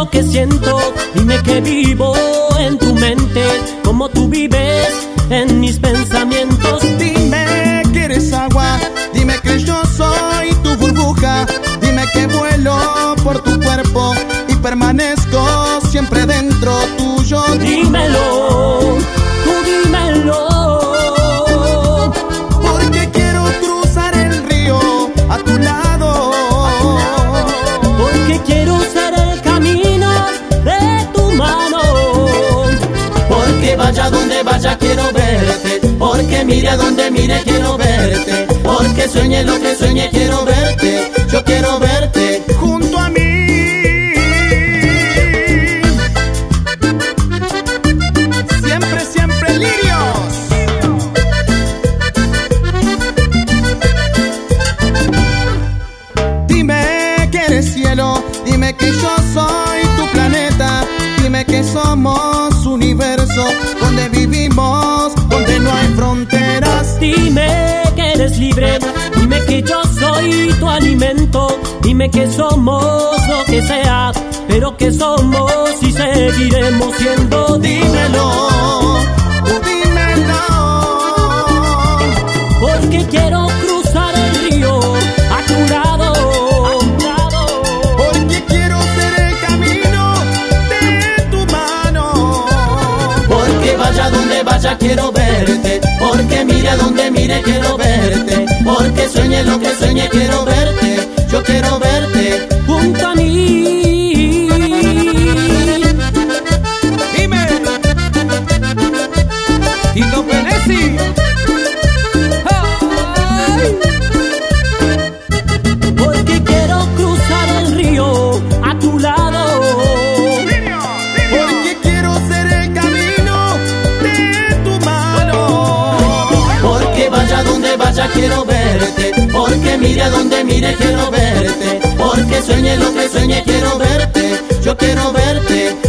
lo que siento, dime que vivo en tu mente, como tú vives en mis pensamientos. Dime que eres agua, dime que yo soy tu burbuja, dime que vuelo por tu cuerpo y permanezco siempre dentro tuyo. Dímelo, tú dímelo. Porque quiero cruzar el río a tu lado. Porque quiero ser el camino de tu mano. Porque vaya donde vaya quiero verte, porque mire a donde mire quiero verte, porque sueñe lo que sueñe quiero verte, yo quiero verte junto a mí. Siempre, siempre lirios. Dime que eres cielo, dime que yo soy tu planeta, dime que somos universo, donde vivimos, donde no hay fronteras. Dime que eres libre, dime que yo soy tu alimento, dime que somos lo que sea, pero que somos y seguiremos siendo. Dímelo, dímelo. Porque quiero cruzar el río a tu lado. Porque quiero ser el camino de tu mano. porque vaya donde vaya quiero verte, porque mire a donde mire quiero verte, porque sueñe lo que sueñe quiero verte, yo quiero verte Junto a mí. Dime, Tito Penesi. Porque quiero cruzar el río a tu lado. Porque quiero ser el camino de tu mano. porque vaya donde vaya quiero verte, porque mire a donde mire quiero verte, porque sueñe lo que sueñe quiero verte, yo quiero verte